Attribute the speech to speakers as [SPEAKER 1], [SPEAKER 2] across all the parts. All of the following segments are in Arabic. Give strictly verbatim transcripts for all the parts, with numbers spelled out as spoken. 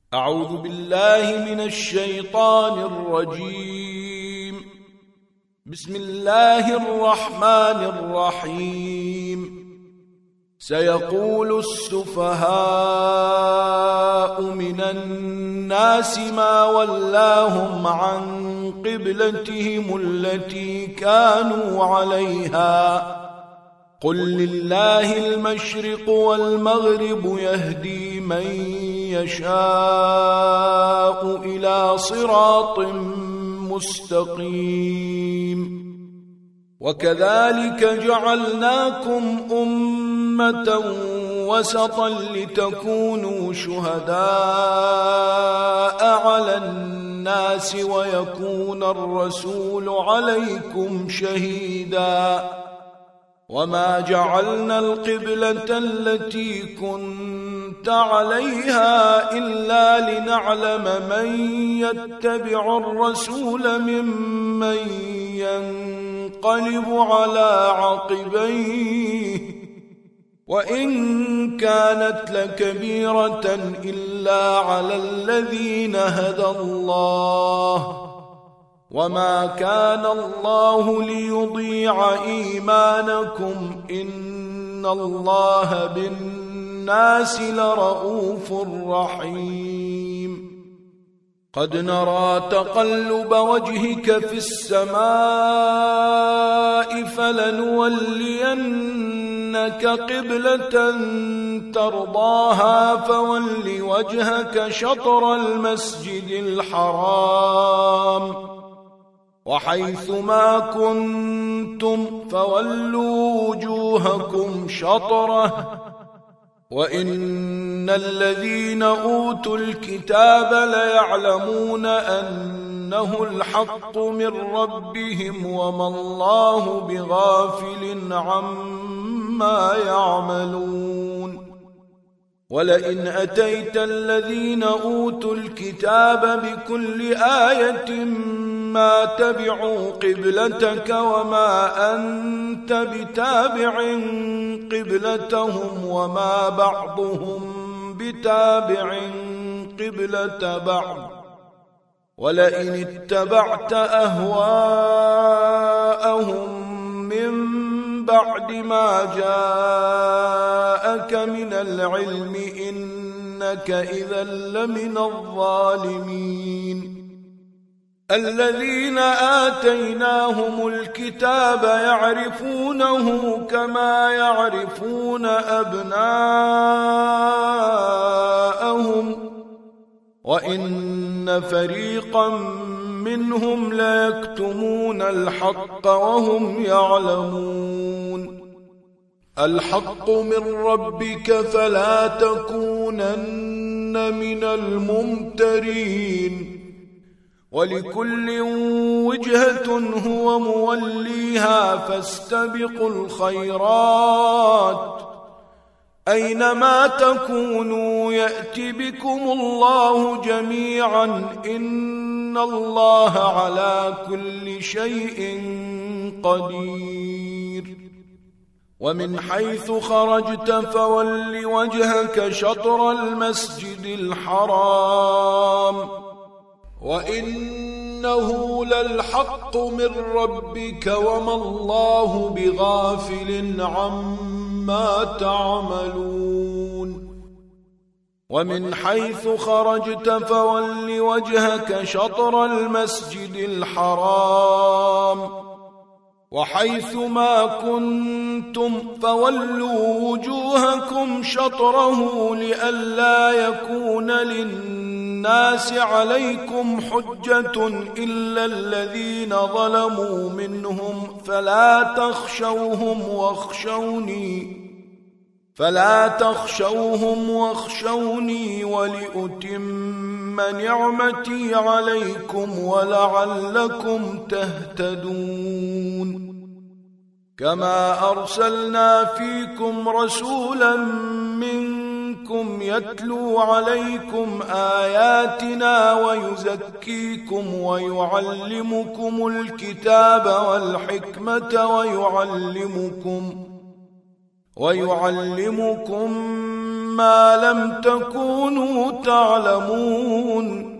[SPEAKER 1] أعوذ بالله من الشيطان الرجيم. بسم الله الرحمن الرحيم. سيقول السفهاء من الناس ما ولاهم عن قبلتهم التي كانوا عليها قل لله المشرق والمغرب يهدي من يشاء إلى صراط مستقيم. وكذلك جعلناكم أمة وسطا لتكونوا شهداء على الناس ويكون الرسول عليكم شهيدا. وما جعلنا القبلة التي كنت عليها إلا لنعلم من يتبع الرسول ممن ينقلب على عقبيه وإن كانت لكبيرة إلا على الذين هدى الله وما كان الله ليضيع إيمانكم إن الله بالناس لرؤوف رحيم. قد نرى تقلب وجهك في السماء فلنولينك قبلة ترضاها فول وجهك شطر المسجد الحرام وحيث ما كنتم فولوا وجوهكم شطره وإن الذين أوتوا الكتاب ليعلمون أنه الحق من ربهم وما الله بغافل عما يعملون. ولئن أتيت الذين أوتوا الكتاب بكل آية ما تبعوا قبلتك وما أنت بتابع قبلتهم وما بعضهم بتابع قبلة بعض. ولئن اتبعت أهواءهم من بعد ما جاءك من العلم إنك إذا لمن الظالمين. الذين آتيناهم الكتاب يعرفونه كما يعرفون أبناءهم وإن فريقا منهم ليكتمون الحق وهم يعلمون. الحق من ربك فلا تكونن من الممترين. ولكل وجهة هو موليها فاستبقوا الخيرات أينما تكونوا يأت بكم الله جميعا إن الله على كل شيء قدير. ومن حيث خرجت فول وجهك شطر المسجد الحرام وإنه للحق من ربك وما الله بغافل عما تعملون. ومن حيث خرجت فول وجهك شطر المسجد الحرام وحيث ما كنتم فولوا وجوهكم شطره لئلا يكون للناس عليكم حجة إلا الذين ظلموا منهم فلا تخشوهم واخشوني فلا تخشوهم واخشوني ولأتم نعمتي عليكم ولعلكم تهتدون. كما أرسلنا فيكم رسولا منكم يتلو عليكم آياتنا ويزكيكم ويعلمكم الكتاب والحكمة ويعلمكم ويعلمكم ما لم تكونوا تعلمون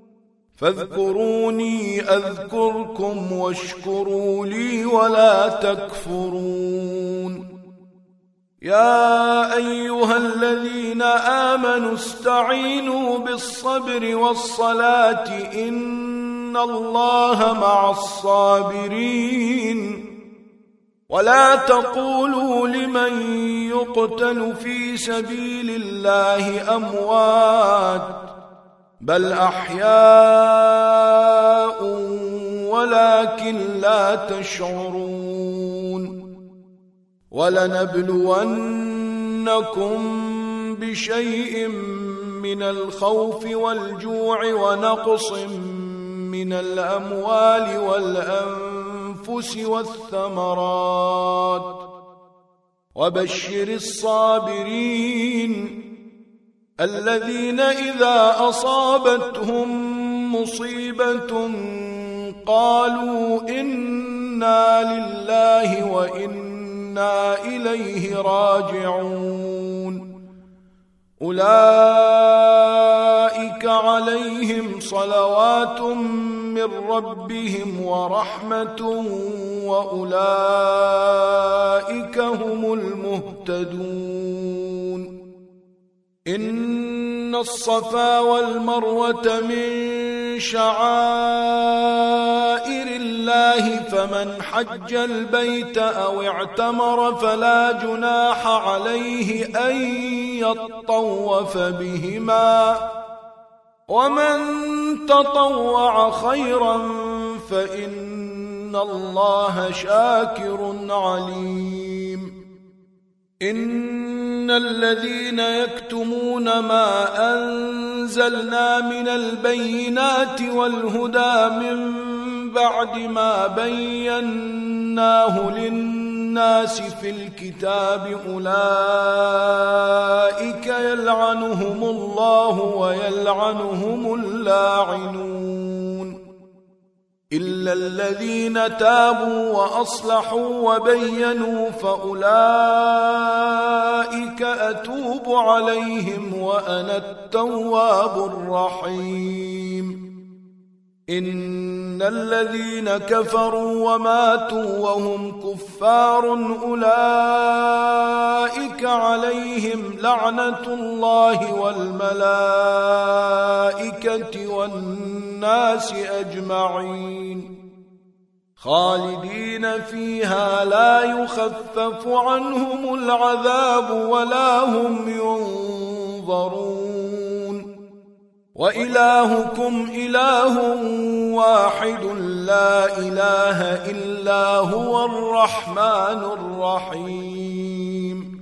[SPEAKER 1] فاذكروني أذكركم واشكروا لي ولا تكفرون يا أيها الذين آمنوا استعينوا بالصبر والصلاة إن الله مع الصابرين ولا تقولوا لمن يقتل في سبيل الله أموات بل أحياء ولكن لا تشعرون ولنبلونكم بشيء من الخوف والجوع ونقص من الأموال والأنفس والثمرات وبشر الصابرين الذين إذا أصابتهم مصيبة قالوا إنا لله وإنا إليه راجعون أولئك عليهم صلوات من ربهم ورحمة وأولئك هم المهتدون إن الصفا والمروة من شعائر الله فمن حج البيت أو اعتمر فلا جناح عليه أن يطوف بهما ومن تطوع خيرا فإن الله شاكر عليم إن الذين يكتمون ما أنزلنا من البينات والهدى من بعد ما بيناه للناس في الكتاب أولئك يلعنهم الله ويلعنهم اللاعنون إلا الذين تابوا وأصلحوا وبينوا فأولئك أتوب عليهم وأنا التواب الرحيم إن الذين كفروا وماتوا وهم كفار أولئك عليهم لعنة الله والملائكة والناس أجمعين خالدين فيها لا يخفف عنهم العذاب ولا هم ينظرون وإلهكم إله واحد لا إله إلا هو الرحمن الرحيم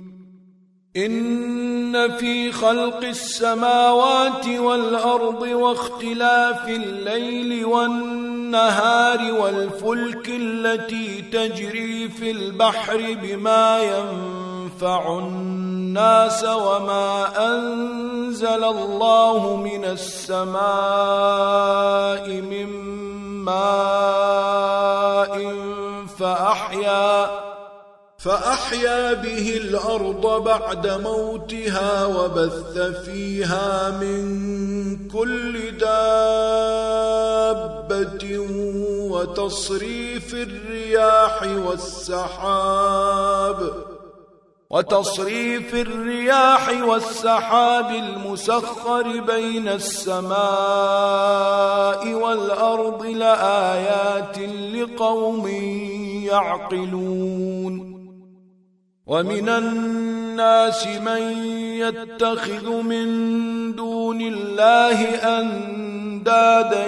[SPEAKER 1] إن في خلق السماوات والأرض واختلاف الليل والنهار والفلك التي تجري في البحر بما ينفع الناس وما أنزل الله من السماء من ماء فأحيا فأحيا به الأرض بعد موتها وبث فيها من كل دابة وتصريف الرياح والسحاب وتصريف الرياح والسحاب المسخر بين السماء والأرض لآيات لقوم يعقلون ومن الناس من يتخذ من دون الله أندادا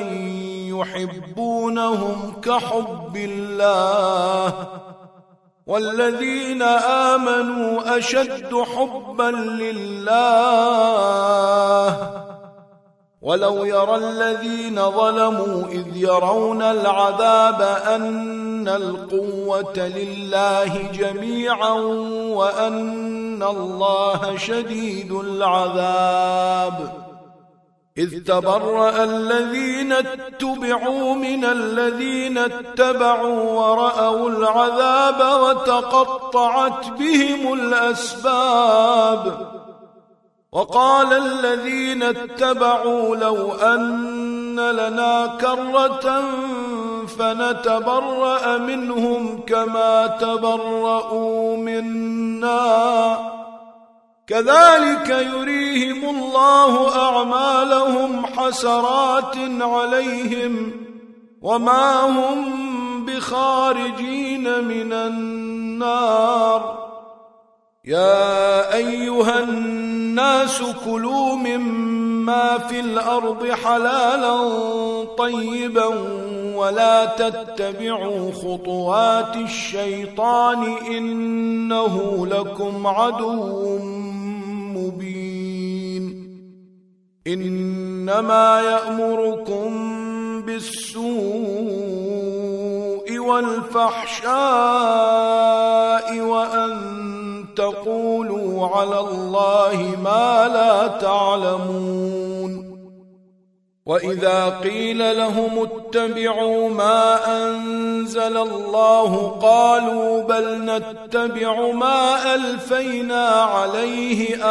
[SPEAKER 1] يحبونهم كحب الله والذين آمنوا أشد حبا لله ولو يرى الذين ظلموا إذ يرون العذاب أن القوة لله جميعا وأن الله شديد العذاب إذ تبرأ الذين اتبعوا من الذين اتبعوا ورأوا العذاب وتقطعت بهم الأسباب وقال الذين اتبعوا لو أن لنا كرة فنتبرأ منهم كما تبرؤوا منا كذلك يريهم الله أعمالهم حسرات عليهم وما هم بخارجين من النار يا أيها الناس كلوا مما في الأرض حلالا طيبا ولا تتبعوا خطوات الشيطان إنه لكم عدو مبين إنما يأمركم بالسوء والفحشاء وأن تقولوا على الله ما لا تعلمون وإذا قيل لهم اتبعوا ما أنزل الله قالوا بل نتبع ما ألفينا عليه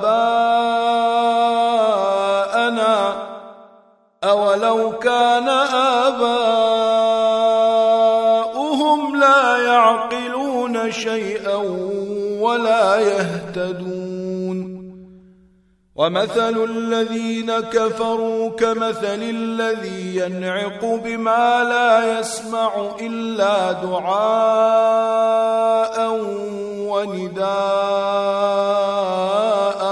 [SPEAKER 1] آباءنا أولو كان آباؤهم لا يعقلون شيئا ولا يهتدون ومثل الذين كفروا كمثل الذي ينعق بما لا يسمع إلا دعاء ونداء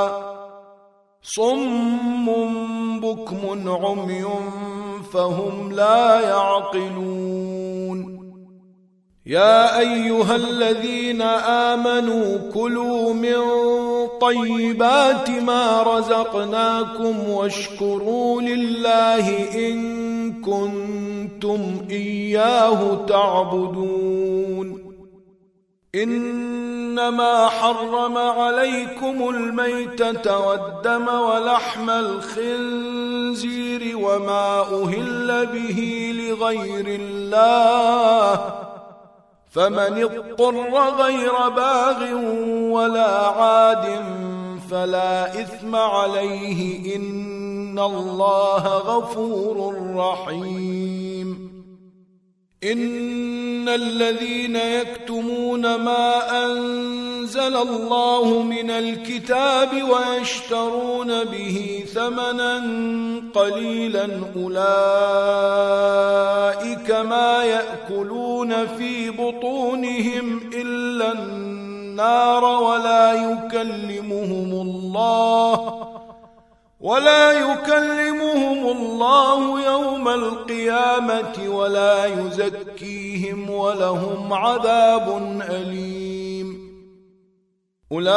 [SPEAKER 1] صم بكم عمي فهم لا يعقلون يا أيها الذين آمنوا كلوا من طيبات ما رزقناكم واشكروا لله إن كنتم إياه تعبدون إنما حرم عليكم الميتة والدم ولحم الخنزير وما أهل به لغير الله فمن اضطر غير باغ ولا عاد فلا إثم عليه إن الله غفور رحيم إن الذين يكتمون ما أنزل الله من الكتاب ويشترون به ثمنا قليلا أولئك ما يأكلون في بطونهم إلا النار ولا يكلمهم الله ولا يكلمهم الله يوم القيامة ولا يزكيهم ولهم عذاب أليم أولئك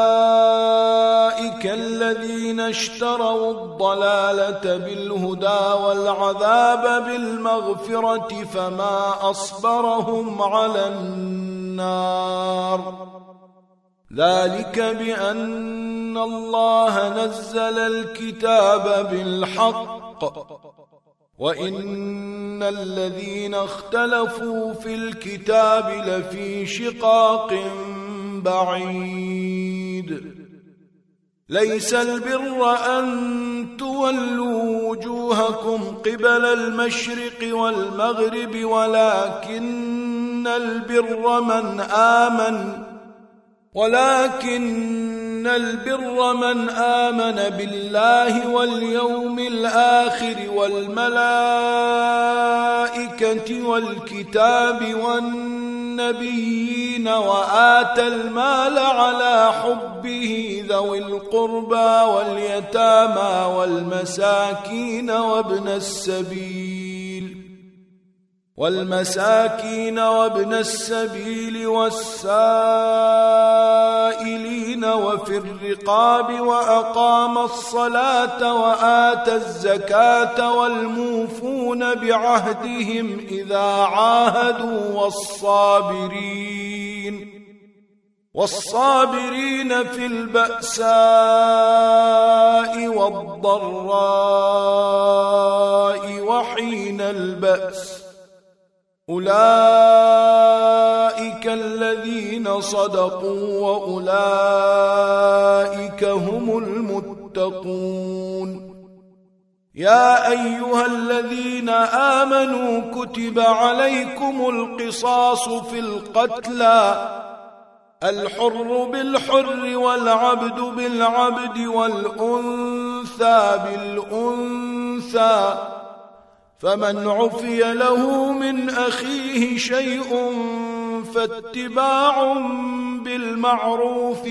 [SPEAKER 1] الذين اشتروا الضلالة بالهدى والعذاب بالمغفرة فما أصبرهم على النار ذلك بأن الله نزل الكتاب بالحق وإن الذين اختلفوا في الكتاب لفي شقاق بعيد ليس البر أن تولوا وجوهكم قبل المشرق والمغرب ولكن البر من آمن ولكن البر من آمن بالله واليوم الآخر والملائكة والكتاب والنبيين وآتى المال على حبه ذوي القربى واليتامى والمساكين وابن السبيل والمساكين وابن السبيل والسائلين وفي الرقاب وأقام الصلاة وآتى الزكاة والموفون بعهدهم إذا عاهدوا والصابرين والصابرين في البأساء والضراء وحين البأس أولئك الذين صدقوا وأولئك هم المتقون. يا أيها الذين آمنوا كتب عليكم القصاص في القتلى، الحر بالحر والعبد بالعبد والأنثى بالأنثى، فمن عفي له من أخيه شيء فاتباع بالمعروف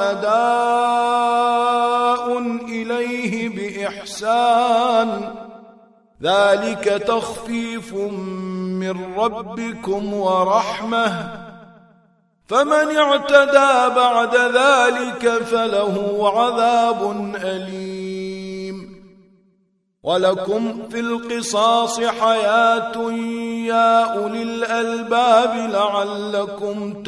[SPEAKER 1] وأداء إليه بإحسان، ذلك تخفيف من ربكم ورحمة، فمن اعتدى بعد ذلك فله عذاب أليم. ولكم في القصاص حياة يا أولي الألباب لعلكم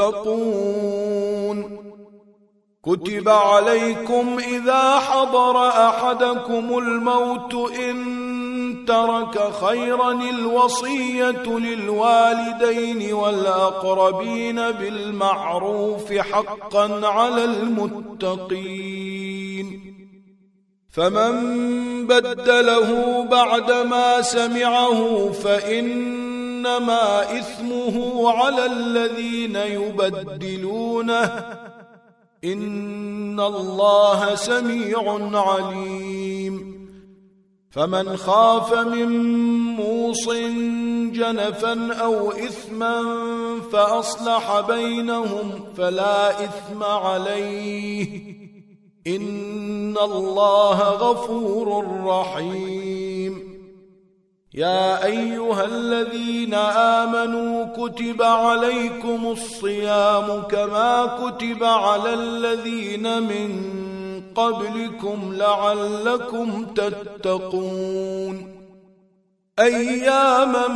[SPEAKER 1] تتقون. كتب عليكم إذا حضر أحدكم الموت إن ترك خيرا الوصية للوالدين والأقربين بالمعروف حقا على المتقين. فمن بدله بعدما سمعه فإنما إثمه على الذين يبدلونه، إن الله سميع عليم. فمن خاف من موص جنفا أو إثما فأصلح بينهم فلا إثم عليه، إن الله غفور رحيم. يا أيها الذين آمنوا كتب عليكم الصيام كما كتب على الذين من قبلكم لعلكم تتقون. أياما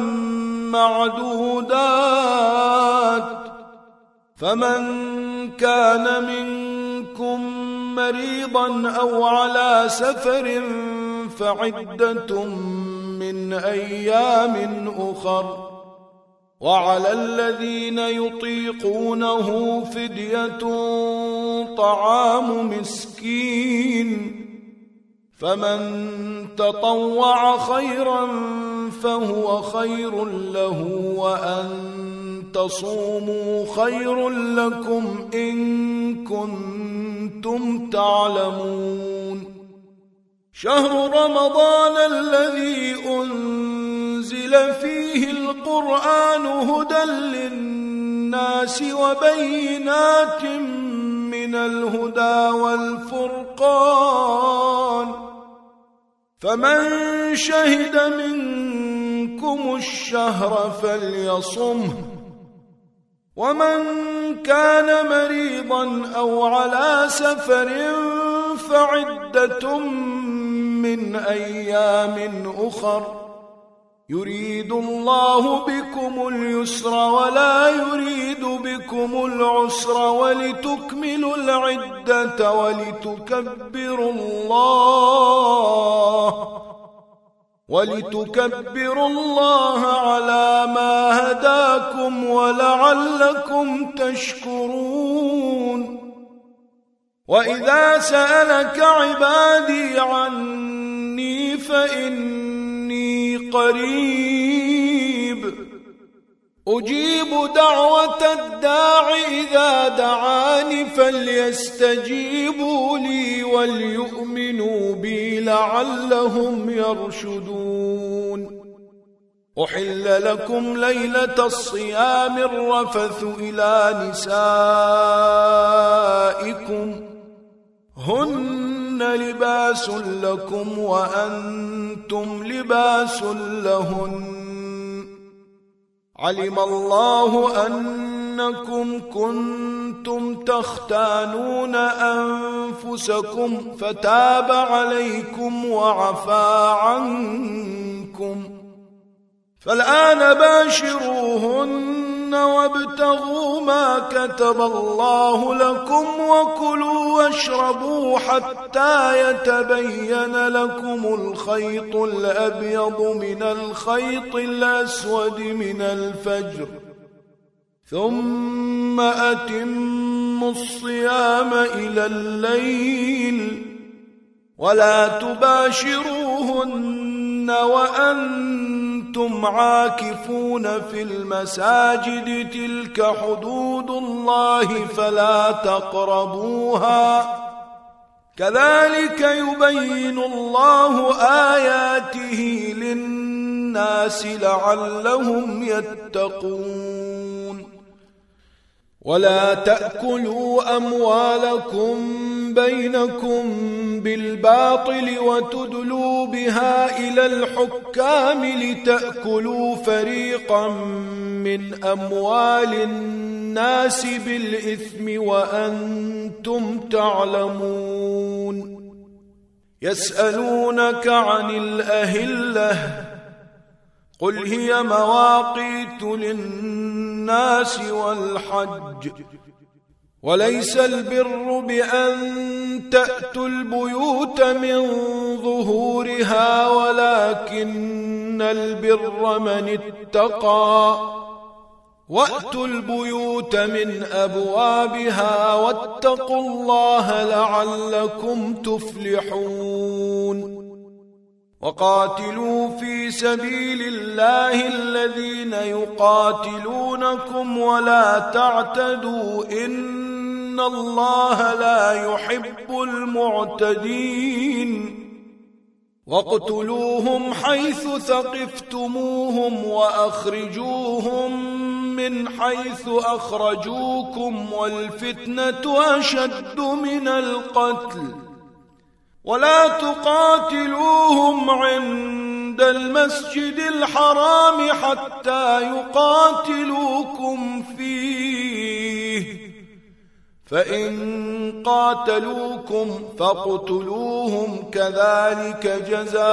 [SPEAKER 1] معدودات، فمن كان منكم مريضا أو على سفر فعدة من أيام أخر، وعلى الذين يطيقونه فدية طعام مسكين، فمن تطوع خيرا فهو خير له، وأن تصوموا خير لكم إن كنتم تعلمون. شهر رمضان الذي أنزل فيه القرآن هدى للناس وبينات من الهدى والفرقان، فمن شهد منكم الشهر فليصمه، ومن كان مريضا أو على سفر فعدة من أيام أخر، يريد الله بكم اليسر ولا يريد بكم العسر، ولتكملوا العدة ولتكبروا الله ولتكبروا الله على ما هداكم ولعلكم تشكرون. وإذا سألك عبادي عني فإني قريب أجيب دعوة الداع إذا دعاني، فليستجيبوا لي وليؤمنوا بي لعلهم يرشدون. أحل لكم ليلة الصيام الرفث إلى نسائكم، هن لباس لكم وأنتم لباس لهن، علم الله أنكم كنتم تختانون أنفسكم فتاب عليكم وعفى عنكم، فالآن باشروهن وابتغوا ما كتب الله لكم وكلوا واشربوا حتى يتبين لكم الخيط الأبيض من الخيط الأسود من الفجر ثم أتموا الصيام إلى الليل ولا تباشروهن وأنتم عاكفون في المساجد تلك حدود الله فلا تقربوها كذلك يبين الله آياته للناس لعلهم يتقون ولا تأكلوا أموالكم بينكم بالباطل وتدلوا بها إلى الحكام لتأكلوا فريقا من أموال الناس بالإثم وأنتم تعلمون يسألونك عن الأهلة قل هي مواقيت للناس والحج وليس البر بأن تأتوا البيوت من ظهورها ولكن البر من اتقى وأتوا البيوت من أبوابها واتقوا الله لعلكم تفلحون وقاتلوا في سبيل الله الذين يقاتلونكم ولا تعتدوا إن الله لا يحب المعتدين واقتلوهم حيث ثقفتموهم وأخرجوهم من حيث أخرجوكم والفتنة أشد من القتل ولا تقاتلوهم عند المسجد الحرام حتى يقاتلوكم فيه فإن قاتلوكم فاقتلوهم كذلك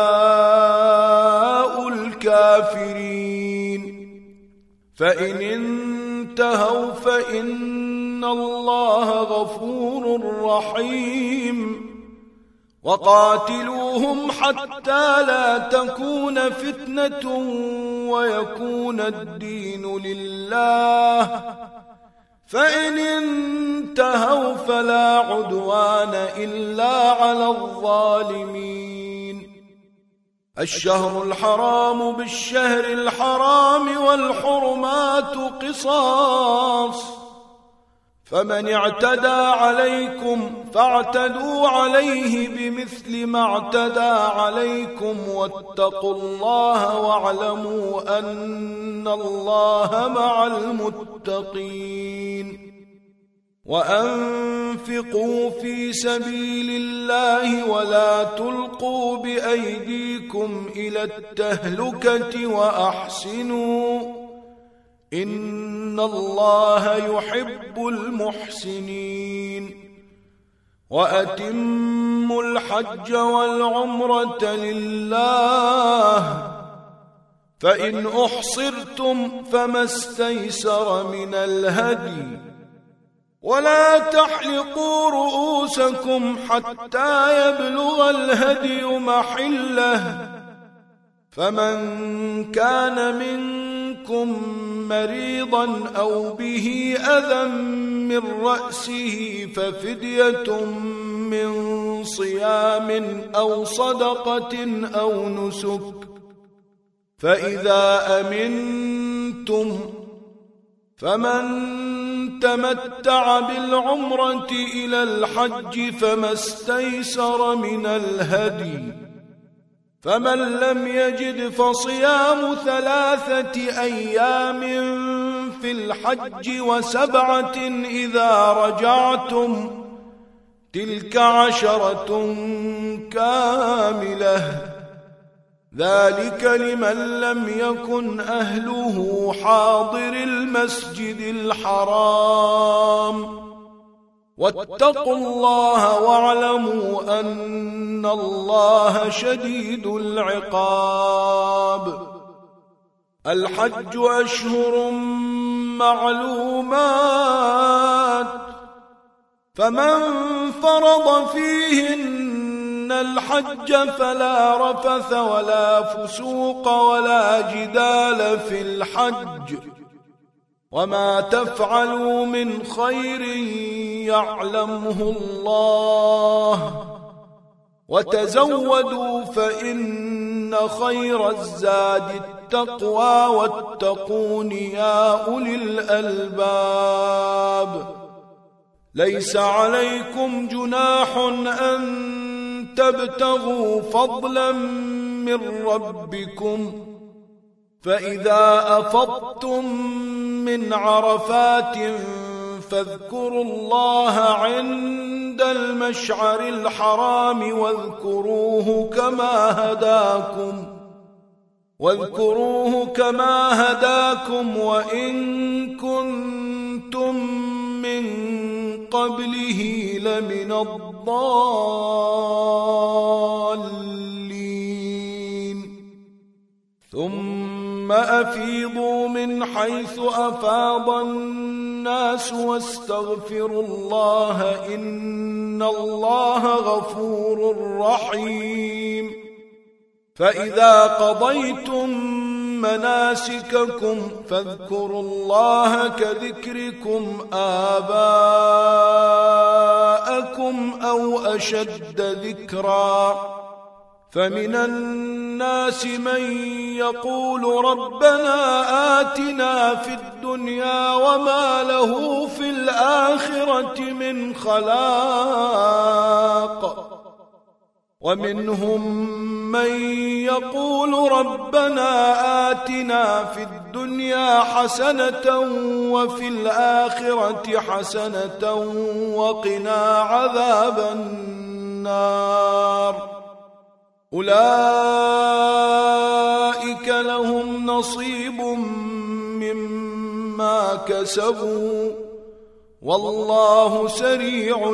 [SPEAKER 1] جزاء الكافرين فإن انتهوا فإن الله غفور رحيم وقاتلوهم حتى لا تكون فتنة ويكون الدين لله فإن انتهوا فلا عدوان إلا على الظالمين الشهر الحرام بالشهر الحرام والحرمات قصاص فمن اعتدى عليكم فاعتدوا عليه بمثل ما اعتدى عليكم واتقوا الله واعلموا أن الله مع المتقين وأنفقوا في سبيل الله ولا تلقوا بأيديكم إلى التهلكة وأحسنوا إن الله يحب المحسنين وأتموا الحج والعمرة لله فإن أحصرتم فما استيسر من الهدي ولا تحلقوا رؤوسكم حتى يبلغ الهدي محله فمن كان منكم مريضا أو به أذى من رأسه ففدية من صيام أو صدقة أو نسك فإذا أمنتم فمن تمتع بالعمرة إلى الحج فما استيسر من الهدي فمن لم يجد فصيام ثلاثة أيام في الحج وسبعة إذا رجعتم تلك عشرة كاملة ذلك لمن لم يكن أهله حاضر المسجد الحرام واتقوا الله واعلموا أن الله شديد العقاب الحج أشهر معلومات فمن فرض فيهن الحج فلا رفث ولا فسوق ولا جدال في الحج وما تفعلوا من خير يعلمه الله وتزودوا فإن خير الزاد التقوى واتقون يا أولي الألباب ليس عليكم جناح أن تبتغوا فضلا من ربكم فإذا أفضتم من عرفات فاذكروا الله عند المشعر الحرام واذكروه كما هداكم واذكروه كما هداكم وإن كنتم من قبله لمن الضالين ثم أفيضوا من حيث أفاض الناس واستغفروا الله إن الله غفور رحيم فإذا قضيتم مناسككم فاذكروا الله كذكركم آباءكم أو أشد ذكرا فمن الناس من يقول ربنا آتنا في الدنيا وما له في الآخرة من خلاق ومنهم من يقول ربنا آتنا في الدنيا حسنة وفي الآخرة حسنة وقنا عذاب النار أولئك لهم نصيب مما كسبوا والله سريع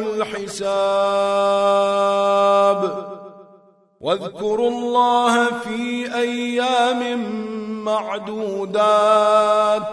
[SPEAKER 1] الحساب واذكروا الله في أيام معدودات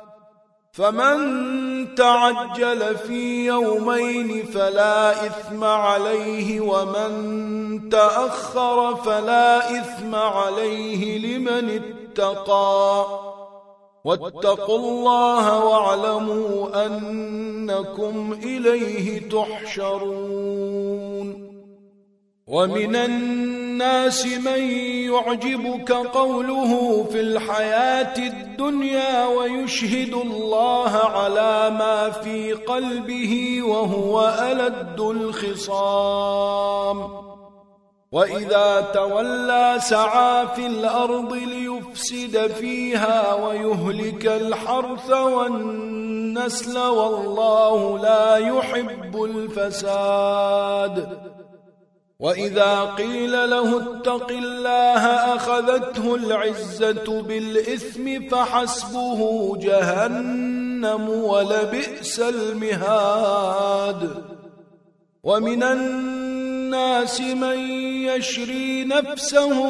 [SPEAKER 1] فمن تعجل في يومين فلا إثم عليه ومن تأخر فلا إثم عليه لمن اتقى واتقوا الله واعلموا أنكم إليه تحشرون ومن الناس من يعجبك قوله في الحياة الدنيا ويشهد الله على ما في قلبه وهو ألد الخصام وإذا تولى سعى في الأرض ليفسد فيها ويهلك الحرث والنسل والله لا يحب الفساد وإذا قيل له اتق الله أخذته العزة بالإثم فحسبه جهنم ولبئس المهاد ومن الناس من يشري نفسه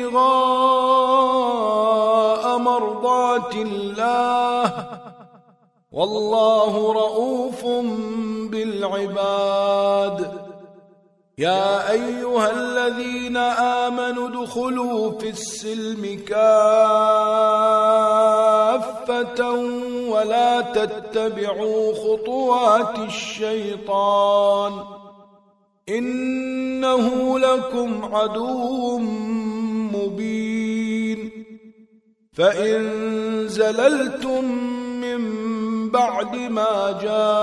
[SPEAKER 1] ابتغاء مرضات الله والله رؤوف بالعباد يا أيها الذين آمنوا ادخلوا في السلم كافة ولا تتبعوا خطوات الشيطان إنه لكم عدو مبين فإن زللتم من بعد ما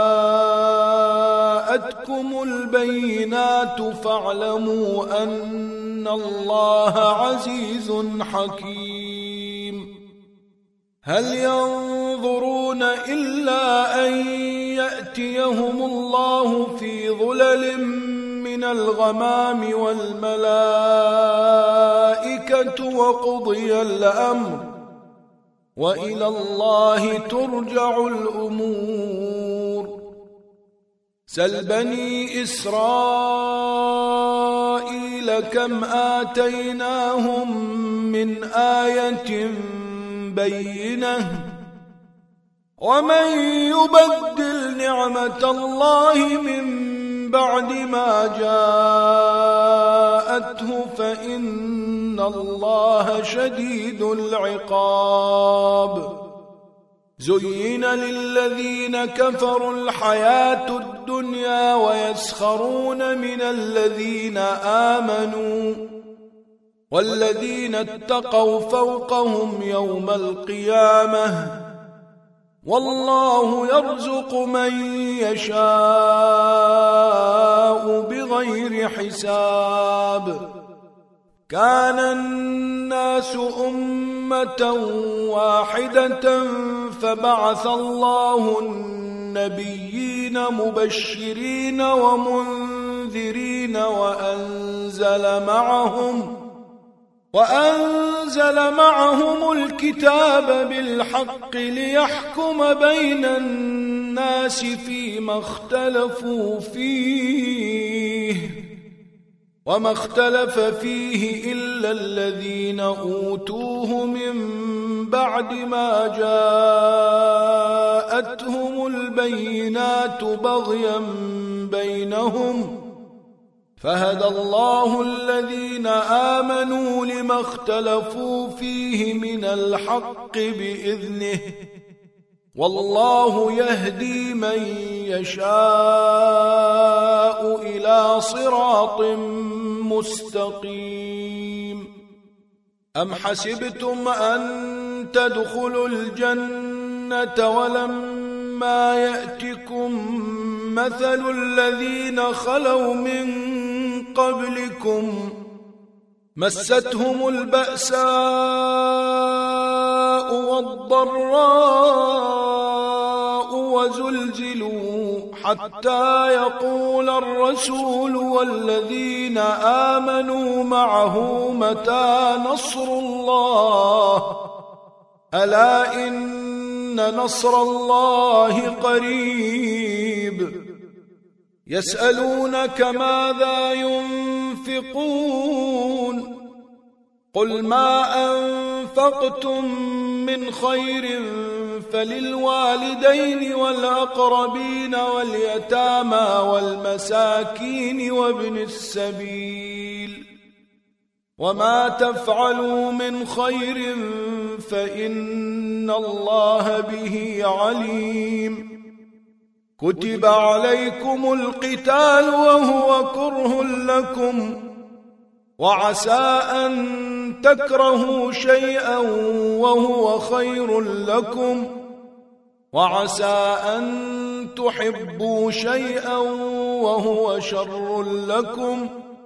[SPEAKER 1] جاءتكم البينات فاعلموا أن الله عزيز حكيم هل ينظرون إلا أن يأتيهم الله في ظلل من الغمام والملائكة وقضي الأمر وإلى الله ترجع الأمور سل بني إسرائيل كم آتيناهم من آية بينة ومن يبدل نعمة الله من بعد ما جاءته فإن الله شديد العقاب. زين للذين كفروا الحياة الدنيا ويسخرون من الذين آمنوا والذين اتقوا فوقهم يوم القيامة والله يرزق من يشاء بغير حساب. كان الناس أمة واحدة فبعث الله النبيين مبشرين ومنذرين وأنزل معهم وأنزل معهم الكتاب بالحق ليحكم بين الناس فيما اختلفوا فيه وما اختلف فيه إلا الذين أوتوه من بعد ما جاءتهم البينات بغيا بينهم فهدى الله الذين آمنوا لما اختلفوا فيه من الحق بإذنه والله يهدي من يشاء إلى صراط مستقيم. أم حسبتم أن تدخلوا الجنة ولما يأتكم مثل الذين خلوا من قبلكم مستهم البأساء والضراء وزلزلوا حتى يقول الرسول والذين آمنوا معه متى نصر الله ألا إن نصر الله قريب. يسألونك ماذا ينفقون قل ما أنفقتم من خير فللوالدين والأقربين واليتامى والمساكين وابن السبيل وما تفعلوا من خير فإن الله به عليم. كتب عليكم القتال وهو كره لكم وعسى أن تكرهوا شيئا وهو خير لكم وعسى أن تحبوا شيئا وهو شر لكم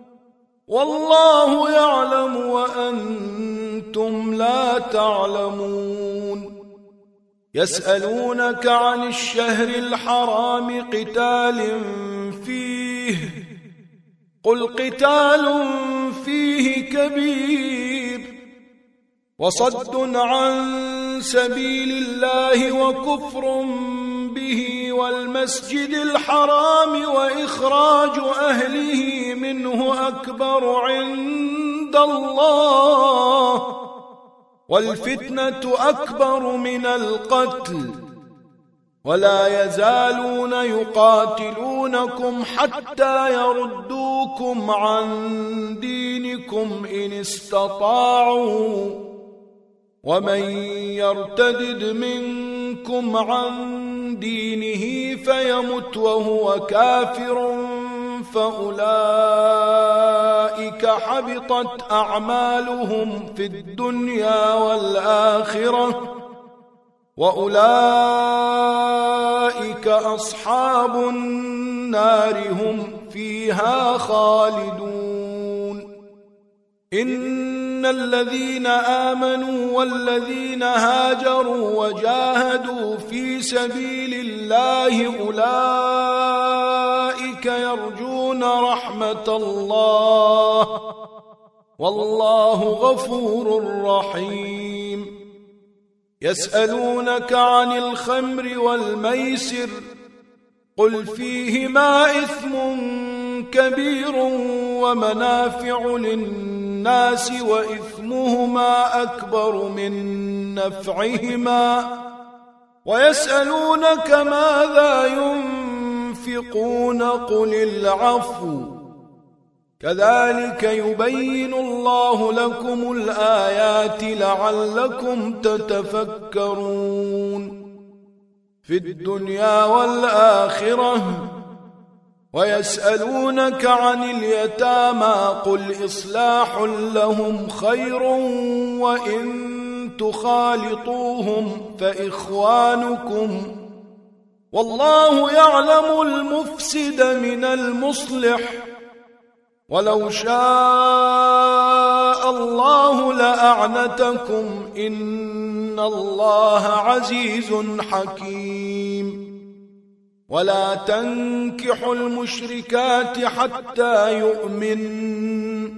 [SPEAKER 1] والله يعلم وأنتم لا تعلمون. يسألونك عن الشهر الحرام قتال فيه قل قتال فيه كبير وصد عن سبيل الله وكفر به والمسجد الحرام وإخراج أهله منه أكبر عند الله والفتنة أكبر من القتل ولا يزالون يقاتلونكم حتى يردوكم عن دينكم إن استطاعوا ومن يرتدد منكم عن دينه فيمت وهو كافر فأولئك حبطت أعمالهم في الدنيا والآخرة وأولئك أصحاب النار هم فيها خالدون. إن الذين آمنوا والذين هاجروا وجاهدوا في سبيل الله أولئك يرجون رحمة الله والله غفور رحيم. يسألونك عن الخمر والميسر قل فيهما إثم كبير ومنافع للناس وإثمهما أكبر من نفعهما ويسألونك ماذا ينفقون قل العفو كذلك يبين الله لكم الآيات لعلكم تتفكرون في الدنيا والآخرة. ويسألونك عن اليتامى قل إصلاح لهم خير وإن تخالطوهم فإخوانكم والله يعلم المفسد من المصلح ولو شاء الله لأعنتكم إن الله عزيز حكيم. ولا تنكحوا المشركات حتى يؤمن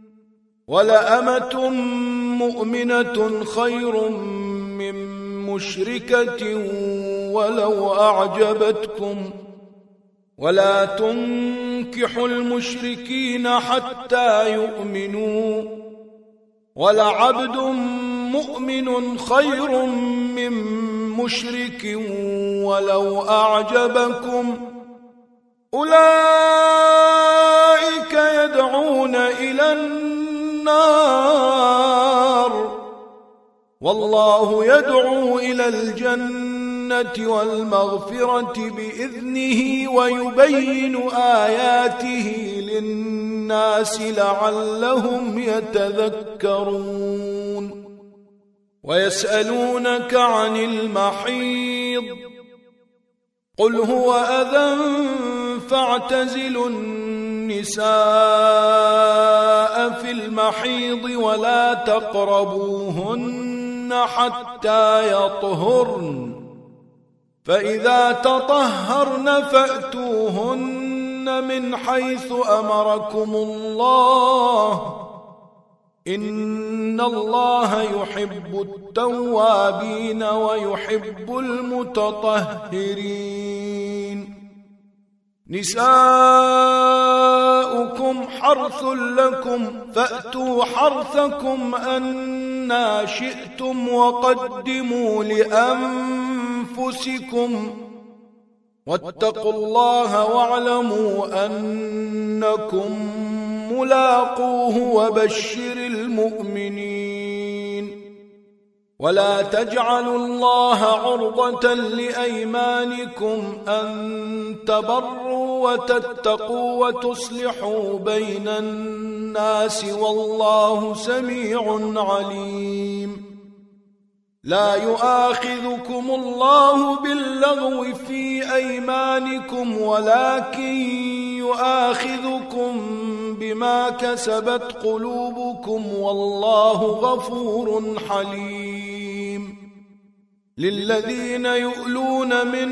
[SPEAKER 1] ولأمة مؤمنة خير من مشركة ولو أعجبتكم ولا تنكحوا المشركين حتى يؤمنوا ولعبد مؤمن خير من مشرك ولو أعجبكم أولئك يدعون إلى النار والله يدعو إلى الجنة والمغفرة بإذنه ويبين آياته للناس لعلهم يتذكرون. ويسألونك عن المحيض قل هو أذى فاعتزلوا النساء في المحيض ولا تقربوهن حتى يطهرن فإذا تطهرن فأتوهن من حيث أمركم الله إن الله يحب التوابين ويحب المتطهرين. نساؤكم حرث لكم فأتوا حرثكم أنى شئتم وقدموا لأنفسكم واتقوا الله واعلموا أنكم ملاقوه وبشر المؤمنين. ولا تجعلوا الله عرضة لأيمانكم أن تبروا وتتقوا وتصلحوا بين الناس والله سميع عليم. لا يؤاخذكم الله باللغو في أيمانكم ولكن يؤاخذكم بما كسبت قلوبكم والله غفور حليم. للذين يؤلون من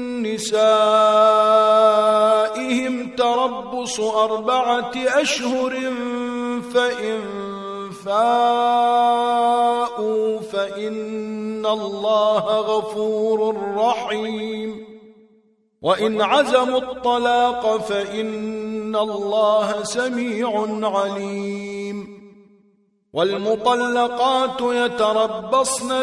[SPEAKER 1] نسائهم تربص أربعة أشهر فإن فاءوا فإن الله غفور رحيم. وإن عزموا الطلاق فإن الله سميع عليم. والمطلقات يتربصن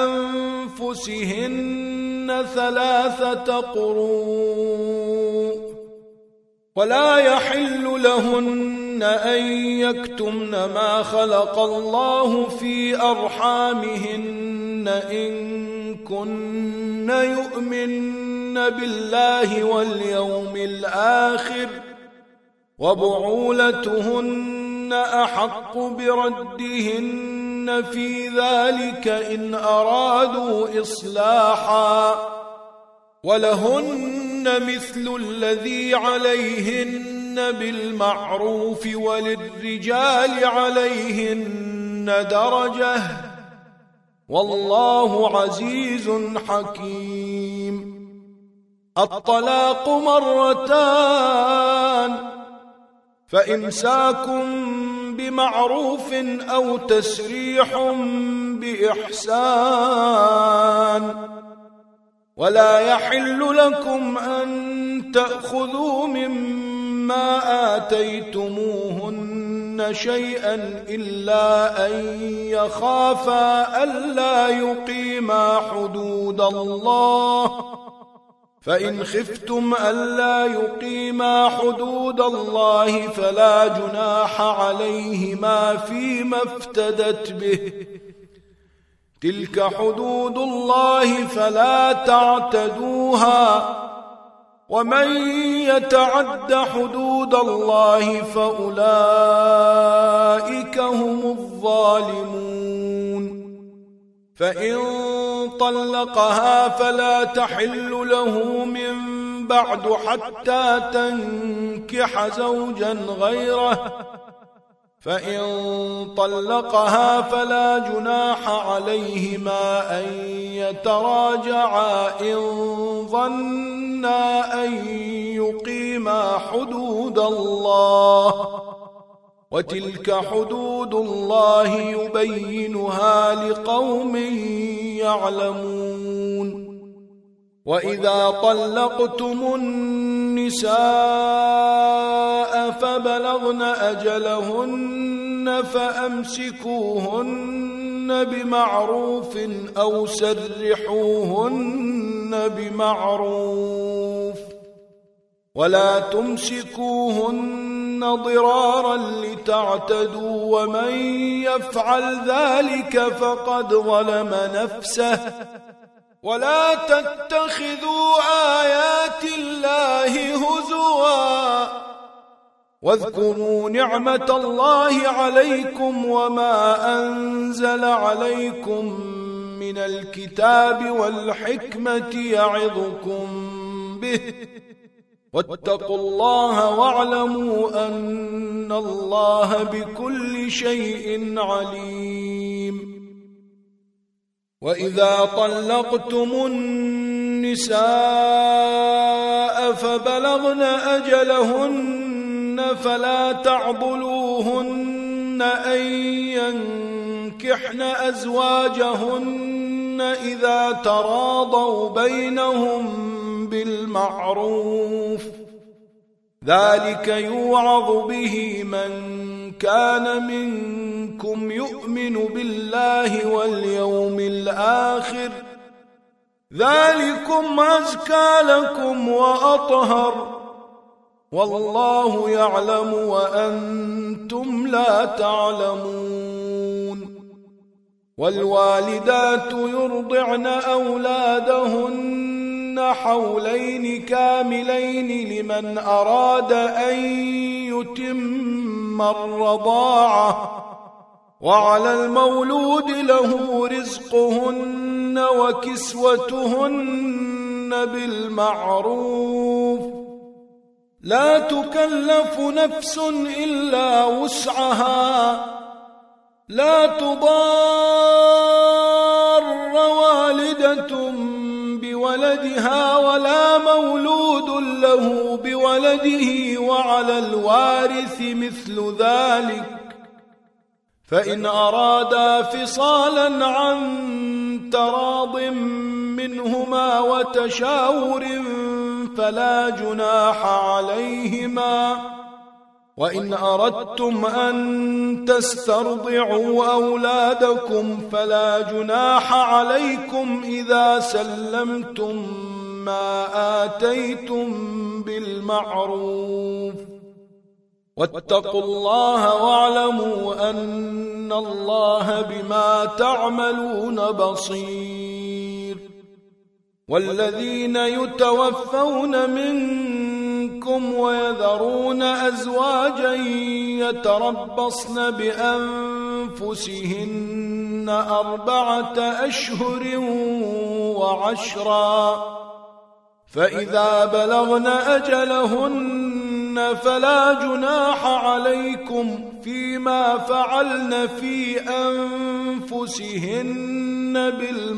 [SPEAKER 1] بأنفسهن ثلاثة قروء ولا يحل لهن أن يكتمن ما خلق الله في أرحامهن إن كن يؤمن بالله واليوم الآخر وبعولتهن أحق بردهن في ذلك إن أرادوا إصلاحا ولهن مثل الذي عليهن بالمعروف وللرجال عليهن درجة والله عزيز حكيم. الطلاق مرتان فإمساك بمعروف أو تسريح بإحسان ولا يحل لكم أن تأخذوا مما آتيتموهن شيئا إلا أن يخافا ألا يقيما حدود الله، فإن خفتم ألا يقيما حدود الله فلا جناح عليهما فيما افتدت به، تلك حدود الله فلا تعتدوها، ومن يتعد حدود الله فأولئك هم الظالمون. فإن طلقها فلا تحل له من بعد حتى تنكح زوجا غيره، فإن طلقها فلا جناح عليهما أن يتراجعا إن ظنا أن يقيما حدود الله، وتلك حدود الله يبينها لقوم يعلمون. وإذا طلقتم النساء فبلغن أجلهن فأمسكوهن بمعروف أو سرحوهن بمعروف، ولا تمسكوهن ضرارا لتعتدوا، ومن يفعل ذلك فقد ظلم نفسه. ولا تتخذوا آيات الله هزوا، واذكروا نعمة الله عليكم وما أنزل عليكم من الكتاب والحكمة يعظكم به، واتقوا الله واعلموا أن الله بكل شيء عليم. وإذا طلقتم النساء فبلغن أجلهن فلا تعضلوهن أن ينكحن أزواجهن إذا تراضوا بينهم بالمعروف، ذلك يوعظ به من كان منكم يؤمن بالله واليوم الآخر، ذلكم أزكى لكم وأطهر، والله يعلم وأنتم لا تعلمون. والوالدات يرضعن أولادهن حولين كاملين لمن أراد أن يتم الرضاعة، وعلى المولود له رزقهن وكسوتهن بالمعروف، لا تكلف نفس إلا وسعها، لا تضار والدة بولدها ولا مولود له بولده، وعلى الوارث مثل ذلك، فإن أرادا فصالا عن تراض منهما وتشاور فلا جناح عليهما. وإن أردتم أن تسترضعوا أولادكم فلا جناح عليكم إذا سلمتم ما آتيتم بالمعروف، واتقوا الله واعلموا أن الله بما تعملون بصير. والذين يتوفون منكم ويذرون أزواجا يتربصن بأنفسهن أربعة أشهر وعشرا، فإذا بلغن أجلهن فلا جناح عليكم فيما فعلن في أنفسهن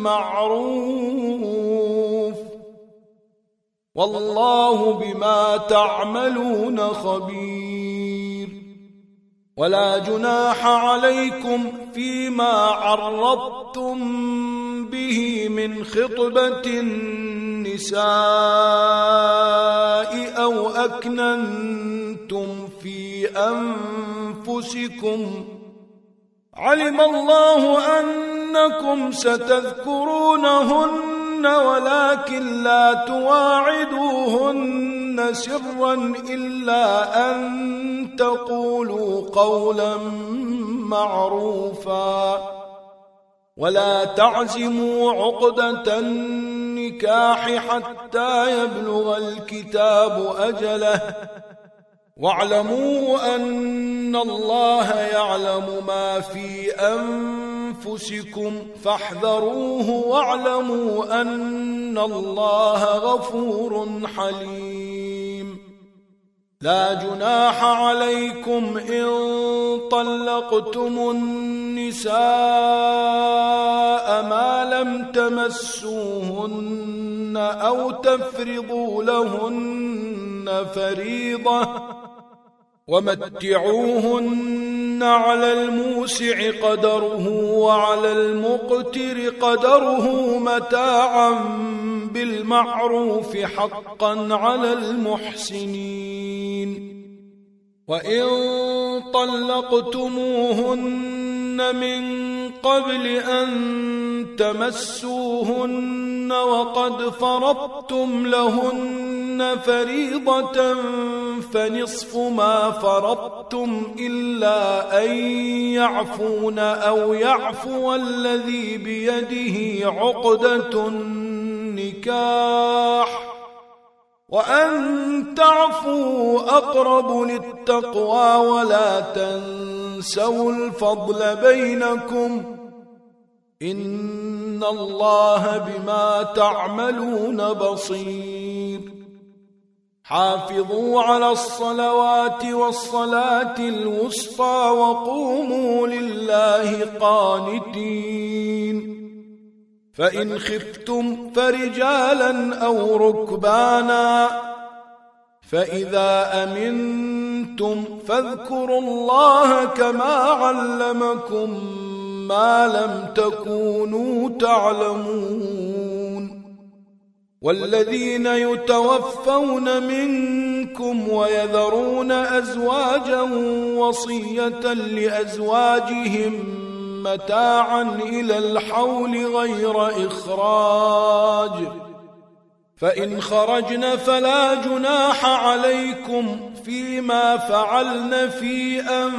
[SPEAKER 1] بالمعروف، والله بما تعملون خبير. ولا جناح عليكم فيما عرضتم به من خطبة النساء أو أكننتم في أنفسكم علم الله أنكم ستذكرونهن ولكن لا تواعدوهن سرا إلا أن تقولوا قولا معروفا ولا تعزموا عقدة النكاح حتى يبلغ الكتاب أجله واعلموا أن الله يعلم ما في أنفسكم فاحذروه واعلموا أن الله غفور حليم لا جناح عليكم إن طلقتم النساء ما لم تمسوهن أو تفرضوا لهن فريضة ومتعوهن على الموسع قدره وعلى المقتر قدره متاعا بالمعروف حقا على المحسنين وإن طلقتموهن من قبل أن تمسوهن وقد فرضتم لهن فريضة فنصف ما فرضتم إلا أن يعفون أو يعفو الذي بيده عقدة النكاح وأن تعفوا أقرب للتقوى ولا تنسوا الفضل بينكم إن الله بما تعملون بصير حافظوا على الصلوات والصلاة الوسطى وقوموا لله قانتين فإن خفتم فرجالا أو ركبانا فإذا أمنتم فاذكروا الله كما علمكم ما لم تكونوا تعلمون والذين يتوفون منكم ويذرون أزواجا وصية لأزواجهم متاعا إلى الحول غير إخراج فإن خرجن فلا جناح عليكم فيما فعلن في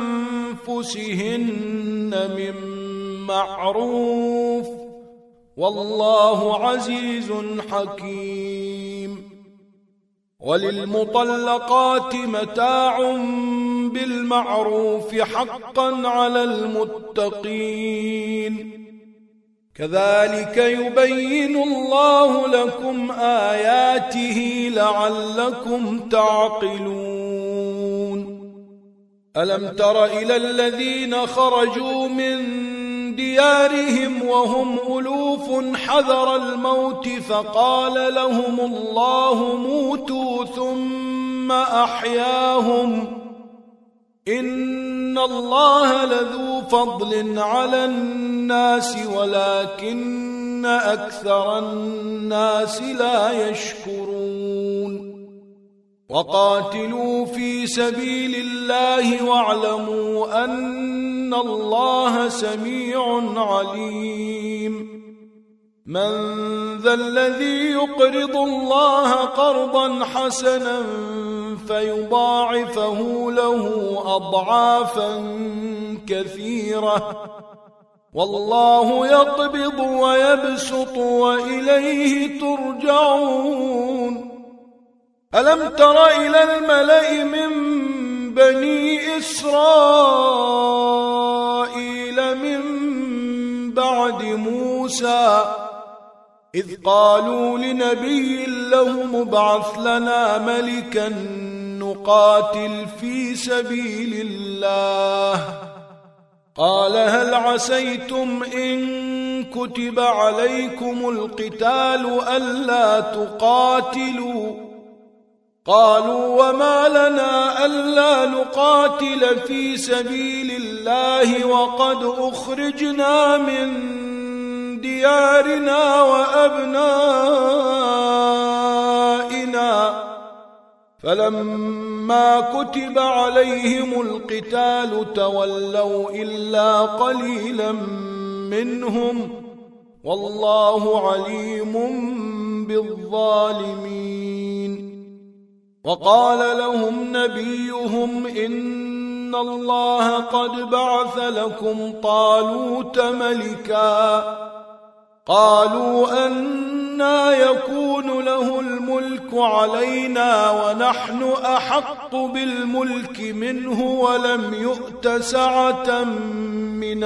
[SPEAKER 1] أنفسهن من معروف والله عزيز حكيم وللمطلقات متاع بالمعروف حقا على المتقين كذلك يبين الله لكم آياته لعلكم تعقلون ألم تر إلى الذين خرجوا من ديارهم وهم ألوف حذر الموت فقال لهم الله موتوا ثم أحياهم إن الله لذو فضل على الناس ولكن أكثر الناس لا يشكرون وقاتلوا في سبيل الله واعلموا أن الله سميع عليم من ذا الذي يقرض الله قرضا حسنا فيضاعفه له أضعافا كثيرة والله يقبض ويبسط وإليه ترجعون ألم تر إلى الملأ من بني إسرائيل من بعد موسى إذ قالوا لنبي له مبعث لنا ملكا نقاتل في سبيل الله قال هل عسيتم إن كتب عليكم القتال ألا تقاتلوا قالوا وما لنا ألا نقاتل في سبيل الله وقد أخرجنا من ديارنا وأبنائنا فلما كتب عليهم القتال تولوا إلا قليلا منهم والله عليم بالظالمين. وقال لهم نبيهم إن الله قد بعث لكم طالوت ملكا قالوا أنى يكون له الملك علينا ونحن أحق بالملك منه ولم يؤت سعة من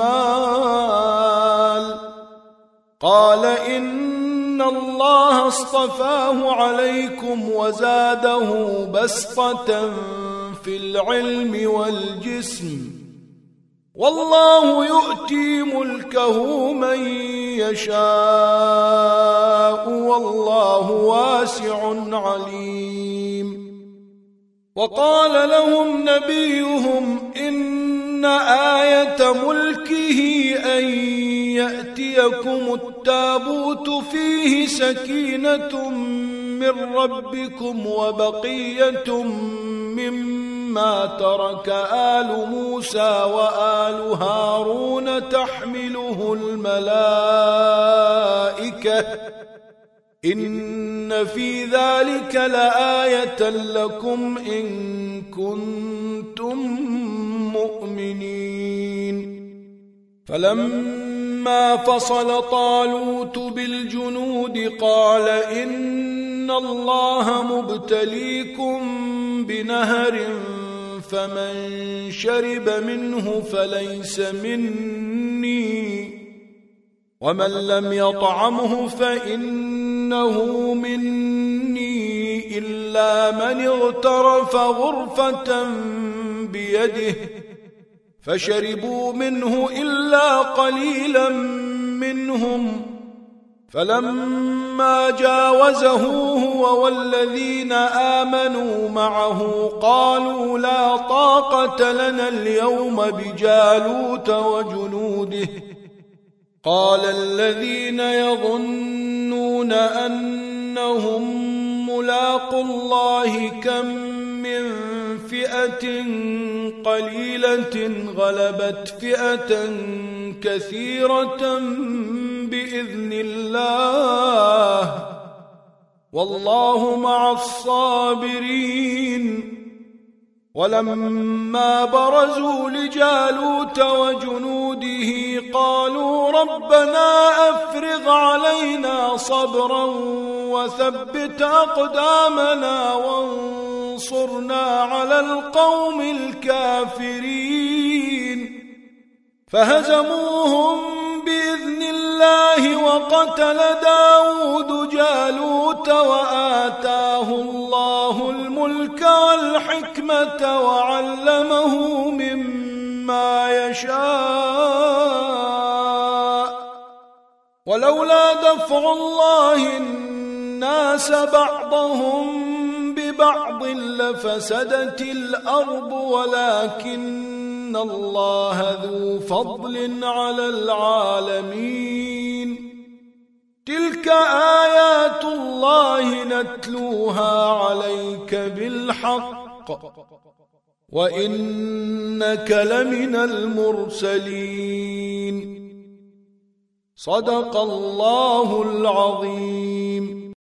[SPEAKER 1] المال قال إن الله اصطفاه عليكم وزاده بسطة في العلم والجسم والله يؤتي ملكه من يشاء والله واسع عليم. وقال لهم نبيهم إن آية ملكه أن يأتيكم التابوت فيه سكينة من ربكم وبقية مما ترك آل موسى وآل هارون تحمله الملائكة إن في ذلك لآية لكم إن كنتم مؤمنين. فلما فصل طالوت بالجنود قال إن الله مبتليكم بنهر فمن شرب منه فليس مني ومن لم يطعمه فإنه مني إلا من اغترف غرفة بيده فشربوا منه إلا قليلا منهم فلما جاوزه هو والذين آمنوا معه قالوا لا طاقة لنا اليوم بجالوت وجنوده قال الذين يظنون أنهم ملاقوا الله كم من فئة قليلة غلبت فئة كثيرة بإذن الله والله مع الصابرين. ولما برزوا لجالوت وجنوده قالوا ربنا أفرغ علينا صبرا وثبت أقدامنا وانصرنا على القوم الكافرين فهزموهم بإذن الله وقتل داود جالوت وآتاه الله الملك والحكمة وعلمه مما يشاء ولولا دفع الله الناس بعضهم ببعض لفسدت الأرض ولكن إن الله ذو فضل على العالمين. تلك آيات الله نتلوها عليك بالحق وإنك لمن المرسلين. صدق الله العظيم.